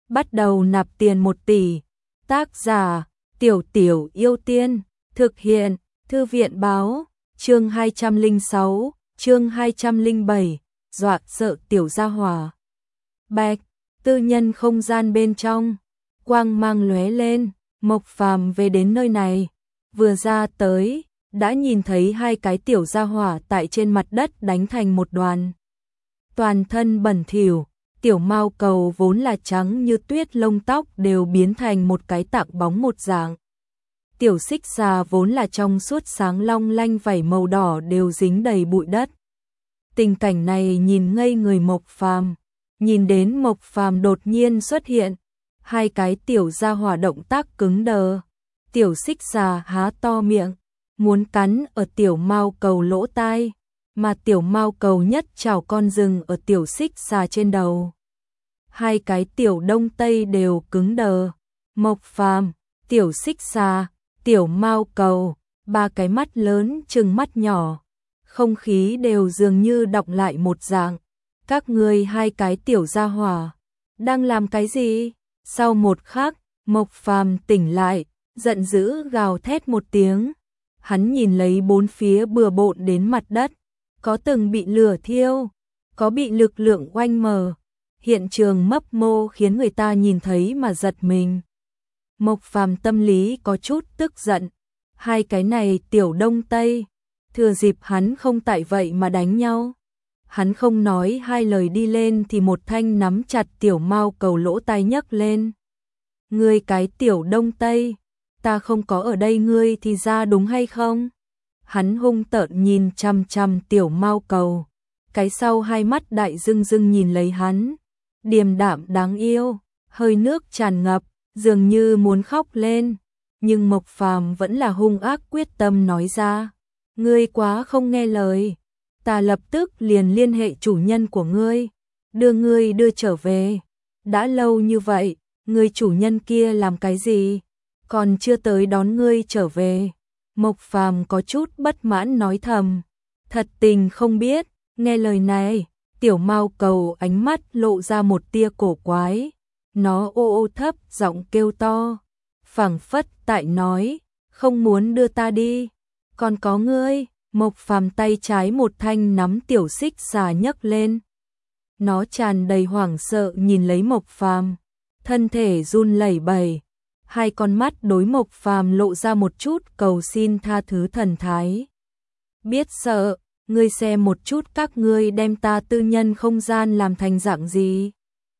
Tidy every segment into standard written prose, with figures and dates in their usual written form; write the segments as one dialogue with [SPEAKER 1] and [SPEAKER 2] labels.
[SPEAKER 1] bắt đầu nạp tiền 1 tỷ. Tác giả, Tiểu Tiểu Yêu Tiên, thực hiện, Thư viện báo, chương 206, chương 207, dọa sợ tiểu gia hỏa. Bạch, tư nhân không gian bên trong, quang mang lóe lên, Mộc Phàm về đến nơi này, vừa ra tới, đã nhìn thấy 2 cái tiểu gia hỏa tại trên mặt đất đánh thành một đoàn. Toàn thân bẩn thỉu, tiểu mao cầu vốn là trắng như tuyết, lông tóc đều biến thành một cái tảng bóng một dạng. Tiểu xích xà vốn là trong suốt sáng long lanh, vảy màu đỏ đều dính đầy bụi đất. Tình cảnh này nhìn ngây người Mộc Phàm, nhìn đến Mộc Phàm đột nhiên xuất hiện, 2 cái tiểu gia hỏa động tác cứng đờ. Tiểu xích xà há to miệng, muốn cắn ở tiểu mao cầu lỗ tai, mà tiểu mao cầu nhất chảo con rừng ở tiểu xích xà trên đầu. 2 cái tiểu đông tây đều cứng đờ. Mộc Phàm, tiểu xích xà, tiểu mao cầu, 3 cái mắt lớn trừng mắt nhỏ, không khí đều dường như đọng lại một dạng. Các ngươi 2 cái tiểu gia hỏa đang làm cái gì? Sau một khắc, Mộc Phàm tỉnh lại, giận dữ gào thét một tiếng. Hắn nhìn lấy bốn phía bừa bộn đến mặt đất, có từng bị lửa thiêu, có bị lực lượng oanh mờ. Hiện trường mấp mô khiến người ta nhìn thấy mà giật mình. Mộc Phàm tâm lý có chút tức giận. 2 cái này tiểu đông tây, thừa dịp hắn không tại vậy mà đánh nhau. Hắn không nói 2 lời đi lên thì một thanh nắm chặt tiểu mao cầu lỗ tai nhấc lên. Ngươi cái tiểu đông tây, ta không có ở đây ngươi thì ra đúng hay không? Hắn hung tợn nhìn chằm chằm tiểu mao cầu, cái sau 2 mắt đại rưng rưng nhìn lấy hắn, điềm đạm đáng yêu, hơi nước tràn ngập, dường như muốn khóc lên, nhưng Mộc Phàm vẫn là hung ác quyết tâm nói ra, ngươi quá không nghe lời, ta lập tức liền liên hệ chủ nhân của ngươi, đưa ngươi đưa trở về. Đã lâu như vậy, người chủ nhân kia làm cái gì? Còn chưa tới đón ngươi trở về. Mộc Phàm có chút bất mãn nói thầm, thật tình không biết. Nghe lời này, tiểu mao cầu ánh mắt lộ ra một tia cổ quái, nó ô ô thấp giọng kêu to, phảng phất tại nói, không muốn đưa ta đi, còn có ngươi. Mộc Phàm tay trái một thanh nắm tiểu xích xà nhấc lên, nó tràn đầy hoảng sợ nhìn lấy Mộc Phàm, thân thể run lẩy bẩy, 2 con mắt đối Mộc Phàm lộ ra một chút cầu xin tha thứ thần thái. Biết sợ, ngươi xem một chút các ngươi đem ta tư nhân không gian làm thành dạng gì.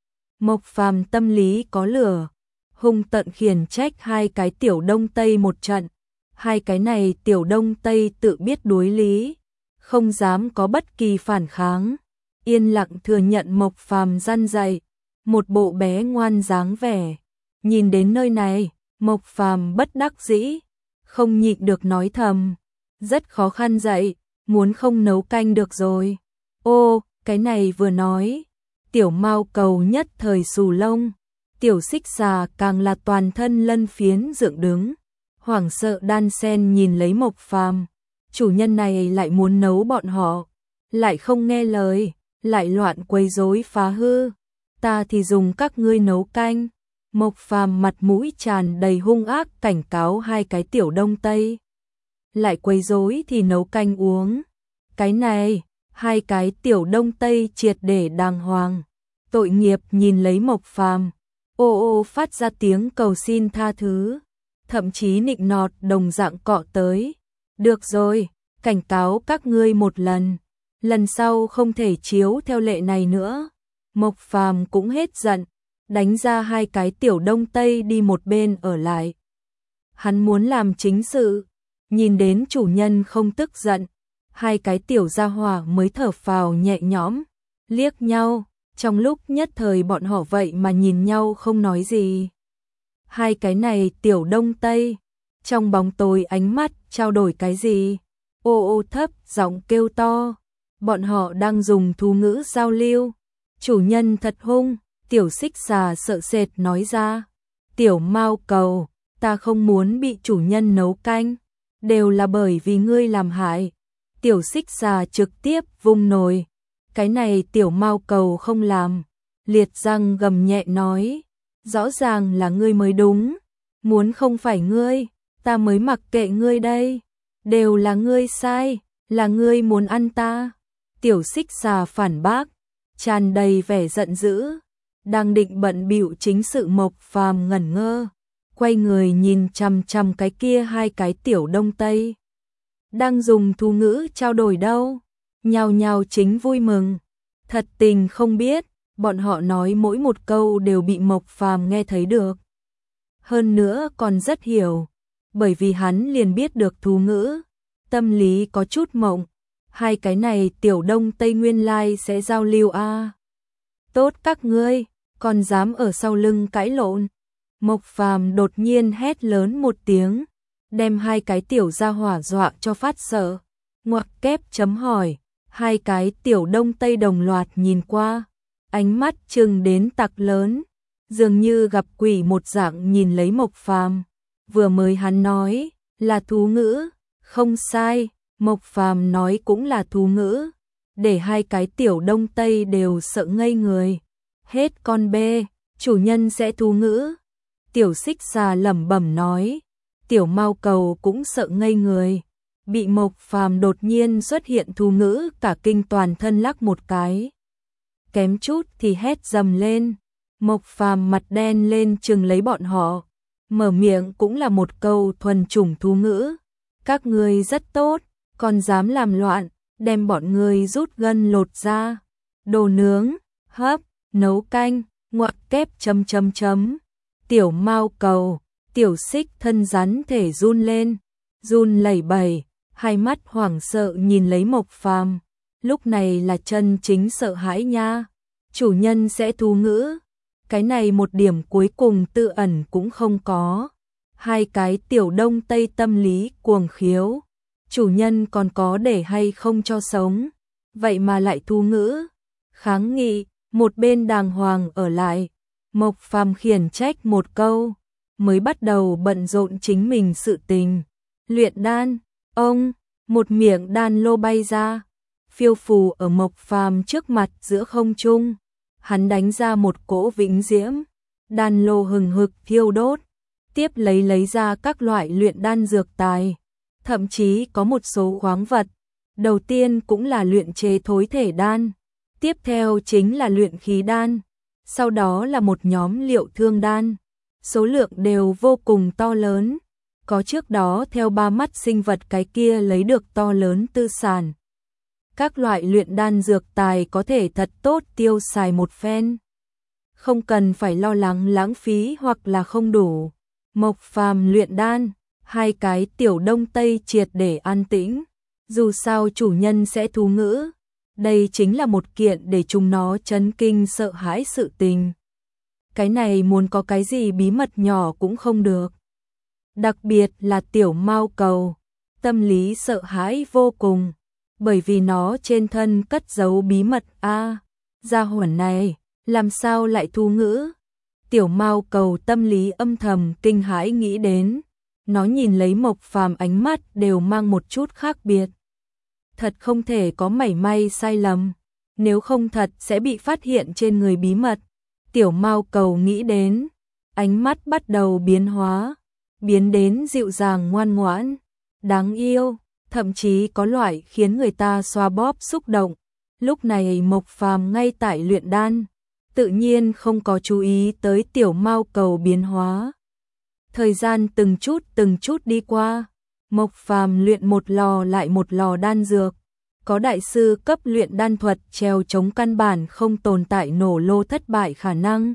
[SPEAKER 1] Mộc Phàm tâm lý có lửa, hung tận khiển trách 2 cái tiểu đông tây một trận. 2 cái này tiểu đông tây tự biết đối lý, không dám có bất kỳ phản kháng, yên lặng thừa nhận Mộc Phàm răn dạy, một bộ bé ngoan dáng vẻ. Nhìn đến nơi này, Mộc Phàm bất đắc dĩ, không nhịn được nói thầm, rất khó khăn dạy, muốn không nấu canh được rồi. Ô, cái này vừa nói, tiểu mao cầu nhất thời xù lông, tiểu xích xà càng là toàn thân lân phiến dựng đứng, hoảng sợ đan sen nhìn lấy Mộc Phàm, chủ nhân này lại muốn nấu bọn họ, lại không nghe lời, lại loạn quấy rối phá hư, ta thì dùng các ngươi nấu canh. Mộc Phàm mặt mũi tràn đầy hung ác cảnh cáo 2 cái tiểu đông tây, lại quấy rối thì nấu canh uống. Cái này, 2 cái tiểu đông tây triệt để đàng hoàng, tội nghiệp nhìn lấy Mộc Phàm, ô ô phát ra tiếng cầu xin tha thứ, thậm chí nịnh nọt đồng dạng cọ tới. Được rồi, cảnh cáo các ngươi một lần, lần sau không thể chiếu theo lệ này nữa. Mộc Phàm cũng hết giận, đánh ra 2 cái tiểu đông tây đi một bên ở lại. Hắn muốn làm chính sự, nhìn đến chủ nhân không tức giận, 2 cái tiểu gia hỏa mới thở phào nhẹ nhõm, liếc nhau, trong lúc nhất thời bọn họ vậy mà nhìn nhau không nói gì. 2 cái này tiểu đông tây, trong bóng tối ánh mắt trao đổi cái gì, ô ô thấp giọng kêu to, bọn họ đang dùng thú ngữ giao lưu. Chủ nhân thật hung, tiểu xích xà sợ sệt nói ra, tiểu mao cầu, ta không muốn bị chủ nhân nấu canh, đều là bởi vì ngươi làm hại. Tiểu xích xà trực tiếp vung nồi, cái này tiểu mao cầu không làm, liệt răng gầm nhẹ nói, rõ ràng là ngươi mới đúng, muốn không phải ngươi, ta mới mặc kệ ngươi đây, đều là ngươi sai, là ngươi muốn ăn ta. Tiểu Xích Xà phản bác, tràn đầy vẻ giận dữ, đang định bận bịu chính sự Mộc Phàm ngẩn ngơ, quay người nhìn chằm chằm cái kia hai cái tiểu đông tây. Đang dùng thú ngữ trao đổi đâu, nhao nhao chính vui mừng, thật tình không biết, bọn họ nói mỗi một câu đều bị Mộc Phàm nghe thấy được. Hơn nữa còn rất hiểu, bởi vì hắn liền biết được thú ngữ, tâm lý có chút mộng, hai cái này tiểu đông tây nguyên lai sẽ giao lưu a. Tốt các ngươi, còn dám ở sau lưng cãi lộn. Mộc Phàm đột nhiên hét lớn một tiếng, đem hai cái tiểu gia hỏa dọa cho phát sợ. Ngoặc kép chấm hỏi, hai cái tiểu đông tây đồng loạt nhìn qua, ánh mắt trừng đến tặc lớn, dường như gặp quỷ một dạng nhìn lấy Mộc Phàm. Vừa mới hắn nói là thú ngữ, không sai, Mộc Phàm nói cũng là thú ngữ, để hai cái tiểu đông tây đều sợ ngây người. Hết con bê, chủ nhân sẽ thú ngữ. Tiểu Xích Xà lẩm bẩm nói, tiểu Mao Cầu cũng sợ ngây người, bị Mộc Phàm đột nhiên xuất hiện thú ngữ cả kinh toàn thân lắc một cái. Kém chút thì hét dầm lên, Mộc Phàm mặt đen lên trừng lấy bọn họ, mở miệng cũng là một câu thuần chủng thú ngữ. Các ngươi rất tốt, còn dám làm loạn, đem bọn ngươi rút gân lột ra, đồ nướng, hấp, nấu canh, ngoặc kép chấm chấm chấm. Tiểu Mao Cầu, tiểu Xích thân rắn thể run lên, run lẩy bẩy, hai mắt hoảng sợ nhìn lấy Mộc Phàm. Lúc này là chân chính sợ hãi nha. Chủ nhân sẽ thú ngữ, cái này một điểm cuối cùng tự ẩn cũng không có. Hai cái tiểu đông tây tâm lý cuồng khiếu, chủ nhân còn có để hay không cho sống, vậy mà lại thú ngữ. Kháng nghị, một bên đàng hoàng ở lại. Mộc Phàm khiển trách một câu, mới bắt đầu bận rộn chính mình sự tình. Luyện đan, ông, một miệng đan lô bay ra, phiêu phù ở Mộc Phàm trước mặt giữa không trung. Hắn đánh ra một cỗ vĩnh diễm, đan lô hừng hực thiêu đốt, tiếp lấy ra các loại luyện đan dược tài, thậm chí có một số khoáng vật. Đầu tiên cũng là luyện chế thối thể đan, tiếp theo chính là luyện khí đan, sau đó là một nhóm liệu thương đan, số lượng đều vô cùng to lớn, có trước đó theo ba mắt sinh vật cái kia lấy được to lớn tư sản. Các loại luyện đan dược tài có thể thật tốt tiêu xài một phen, không cần phải lo lắng lãng phí hoặc là không đủ. Mộc Phàm luyện đan, hai cái tiểu đông tây triệt để an tĩnh, dù sao chủ nhân sẽ thú ngữ, đây chính là một kiện để chúng nó chấn kinh sợ hãi sự tình. Cái này muốn có cái gì bí mật nhỏ cũng không được. Đặc biệt là tiểu Mao Cầu, tâm lý sợ hãi vô cùng, bởi vì nó trên thân cất giấu bí mật a. Gia hỏa này, làm sao lại thú ngữ? Tiểu Mao Cầu tâm lý âm thầm kinh hãi nghĩ đến, nó nhìn lấy Mộc Phàm ánh mắt đều mang một chút khác biệt. Thật không thể có mảy may sai lầm, nếu không thật sẽ bị phát hiện trên người bí mật. Tiểu Mao Cầu nghĩ đến, ánh mắt bắt đầu biến hóa, biến đến dịu dàng ngoan ngoãn, đáng yêu, thậm chí có loại khiến người ta xoa bóp xúc động. Lúc này Mộc Phàm ngay tại luyện đan, tự nhiên không có chú ý tới tiểu Mao Cầu biến hóa. Thời gian từng chút đi qua, Mộc Phàm luyện một lò lại một lò đan dược, có đại sư cấp luyện đan thuật treo chống căn bản không tồn tại nổ lô thất bại khả năng.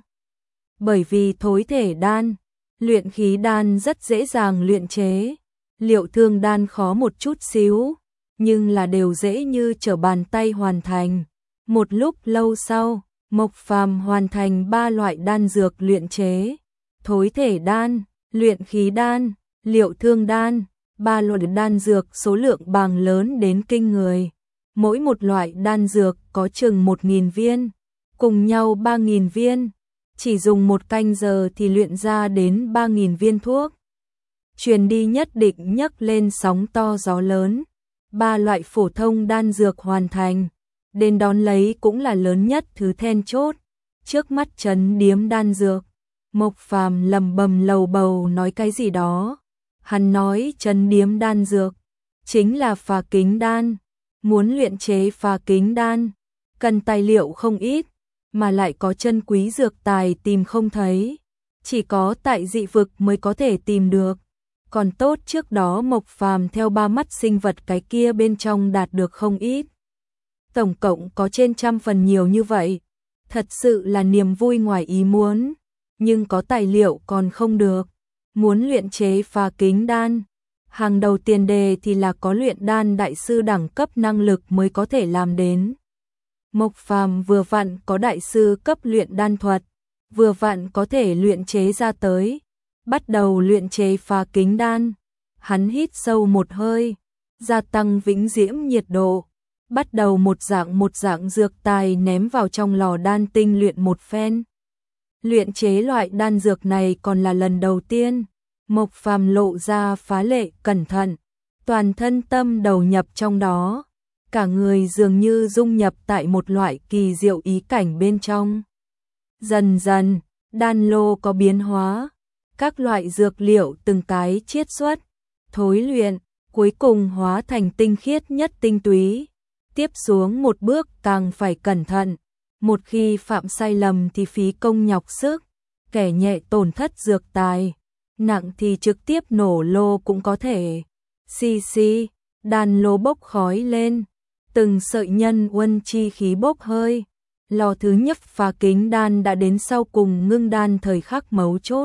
[SPEAKER 1] Bởi vì thối thể đan, luyện khí đan rất dễ dàng luyện chế, liệu thương đan khó một chút xíu, nhưng là đều dễ như trở bàn tay hoàn thành. Một lúc lâu sau, Mộc Phàm hoàn thành 3 loại đan dược luyện chế, thối thể đan, luyện khí đan, liệu thương đan. 3 loại đan dược số lượng bàng lớn đến kinh người, mỗi một loại đan dược có chừng 1.000 viên, cùng nhau 3.000 viên, chỉ dùng một canh giờ thì luyện ra đến 3.000 viên thuốc. Truyền đi nhất định nhấc lên sóng to gió lớn, 3 loại phổ thông đan dược hoàn thành, đến đón lấy cũng là lớn nhất thứ then chốt, trước mắt trấn điếm đan dược. Mộc Phàm lầm bầm lầu bầu nói cái gì đó. Hắn nói Trấn Điếm đan dược chính là Phá Kính đan, muốn luyện chế Phá Kính đan cần tài liệu không ít, mà lại có chân quý dược tài tìm không thấy, chỉ có tại dị vực mới có thể tìm được. Còn tốt trước đó Mộc Phàm theo 3 mắt sinh vật cái kia bên trong đạt được không ít. Tổng cộng có trên 100 phần nhiều như vậy. Thật sự là niềm vui ngoài ý muốn, nhưng có tài liệu còn không được. Muốn luyện chế Phá Kính đan, hàng đầu tiền đề thì là có luyện đan đại sư đẳng cấp năng lực mới có thể làm đến. Mộc Phàm vừa vặn có đại sư cấp luyện đan thuật, vừa vặn có thể luyện chế ra tới. Bắt đầu luyện chế Phá Kính đan, hắn hít sâu một hơi, gia tăng vĩnh diễm nhiệt độ, bắt đầu một dạng dược tài ném vào trong lò đan tinh luyện một phen. Luyện chế loại đan dược này còn là lần đầu tiên, Mộc Phàm lộ ra phá lệ cẩn thận, toàn thân tâm đầu nhập trong đó, cả người dường như dung nhập tại một loại kỳ diệu ý cảnh bên trong. Dần dần, đan lô có biến hóa, các loại dược liệu từng cái chiết xuất, thối luyện, cuối cùng hóa thành tinh khiết nhất tinh túy. Tiếp xuống một bước càng phải cẩn thận, một khi phạm sai lầm thì phí công nhọc sức, kẻ nhẹ tổn thất dược tài, nặng thì trực tiếp nổ lô cũng có thể. Xì xì, đan lô bốc khói lên, từng sợi nhân uân chi khí bốc hơi. Lò thứ nhất Phá Kính đan đã đến sau cùng ngưng đan thời khắc mấu chốt.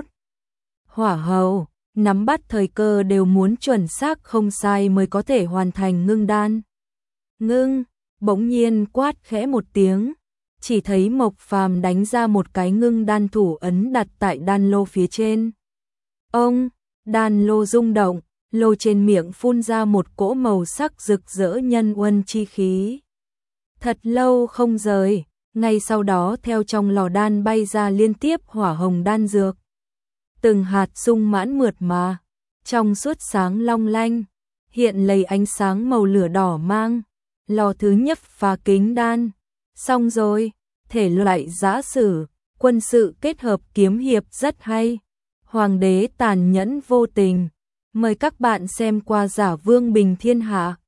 [SPEAKER 1] Hỏa hầu, nắm bắt thời cơ đều muốn chuẩn xác không sai mới có thể hoàn thành ngưng đan. Ngưng, bỗng nhiên quát khẽ một tiếng, chỉ thấy Mộc Phàm đánh ra một cái ngưng đan thủ ấn đặt tại đan lô phía trên. Ông, đan lô rung động, lô trên miệng phun ra một cỗ màu sắc rực rỡ nhân uân chi khí. Thật lâu không rời, ngay sau đó theo trong lò đan bay ra liên tiếp hỏa hồng đan dược. Từng hạt sung mãn mượt mà, trong suốt sáng long lanh, hiện lấy ánh sáng màu lửa đỏ mang. Lò thứ nhất Phá Kính đan, xong rồi, thể loại giã sử, quân sự kết hợp kiếm hiệp rất hay. Hoàng đế tàn nhẫn vô tình, mời các bạn xem qua Giả Vương Bình Thiên Hạ.